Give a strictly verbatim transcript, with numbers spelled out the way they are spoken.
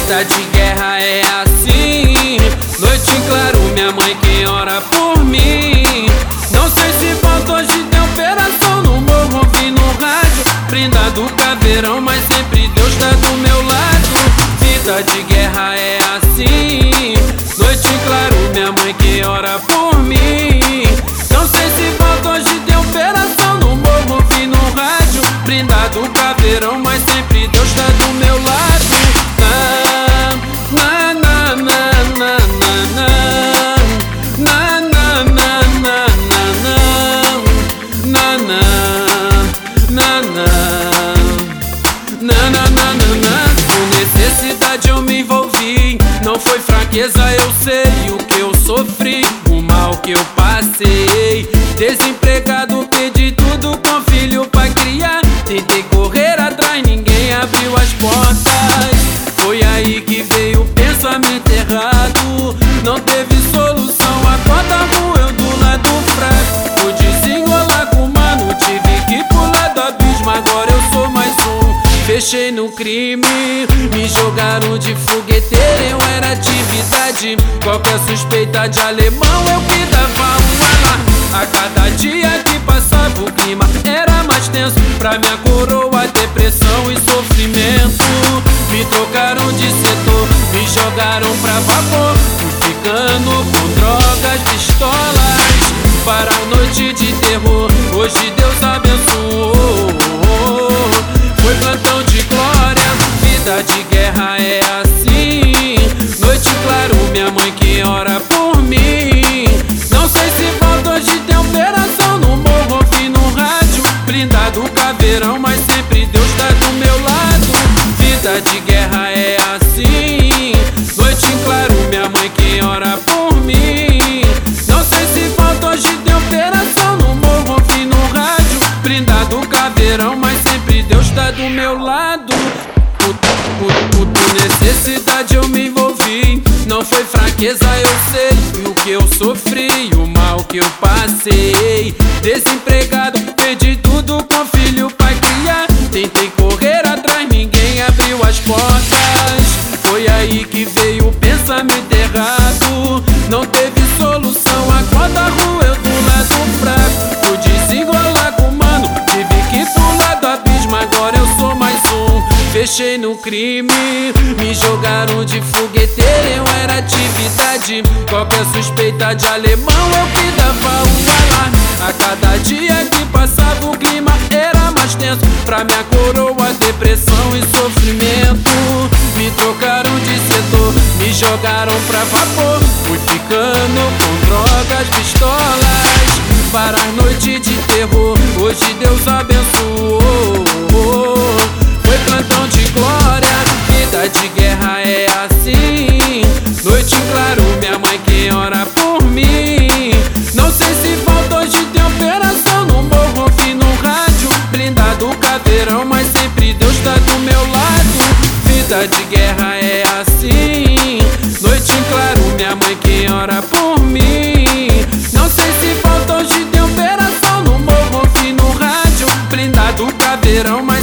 Vida de guerra é assim, noite em claro, minha mãe que ora por mim. Não sei se falta hoje tem operação no morro, ouvi no rádio, brinda do caveirão, mas sempre Deus tá do meu lado. Vida de guerra é assim, noite em claro, minha mãe que ora por mim. Não sei se falta hoje tem operação no morro, ouvi no rádio, brinda do caveirão, mas sempre Deus tá do meu lado. Na, na, na, na, na, na, na, na, na, na, na, na, na, na. Com necessidade eu me envolvi, não foi fraqueza, eu sei o que eu sofri, o mal que eu passei. Desempregado, pedi tudo com filho pra criar, tentei correr atrás, ninguém abriu as portas. Foi aí que veio o pensamento errado, não teve solução, a corda roeu do lado fraco. Pude desenrolar com o mano, tive que pular do abismo, agora eu sou mais um. Fechei no crime, me jogaram de fogueteiro, eu era atividade. Qualquer suspeita de alemão eu que dava um alarme. A cada dia que passava o clima era mais tenso, pra minha coroa depressão e sofrimento. Me trocaram de setor, me jogaram pra vapor, fui ficando com drogas, pistolas, para a noite de terror. Hoje Deus abençoou, foi plantão de glória. Vida de guerra é assim, noite claro, minha mãe que ora por mim. Não sei se falta hoje tem operação no morro, ouvi no rádio, blindado caveirão, mas sempre Deus tá do meu lado. Vida de guerra é assim, noite em claro, minha mãe que ora por mim. Não sei se falta hoje tem operação no morro, ouvi no rádio, blindado caveirão, mas sempre Deus tá do meu lado. Por, por, por, por necessidade eu me envolvi, não foi fraqueza, eu sei o que eu sofri, o mal que eu passei. Desempregado, perdi tudo com filho pra criar, tentei correr atrás, ninguém abriu as portas. Foi aí que veio o pensamento errado, não teve solução, a corda roeu do lado fraco. Pude desenrolar com o mano, tive que pular do abismo, agora eu sou mais um. Fechei no crime, me jogaram de fogueteiro, eu era atividade. Qualquer suspeita de alemão eu que dava um alarme. A cada dia que passava o clima era mais tenso, pra minha coroa depressão e sofrimento. Me trocaram de setor, me jogaram pra vapor, fui ficando com drogas, pistolas, para a noite de terror. Hoje Deus abençoou, foi plantão de glória. Vida de guerra é assim, noite em claro, minha mãe que ora por mim. Não sei se falta hoje tem operação no morro, ouvi no rádio, blindado caveirão, mas sempre Deus tá do meu lado. Vida de guerra é assim, noite em claro, minha mãe que ora por mim. Não sei se falta hoje tem operação no morro, ouvi no rádio, blindado caveirão, mas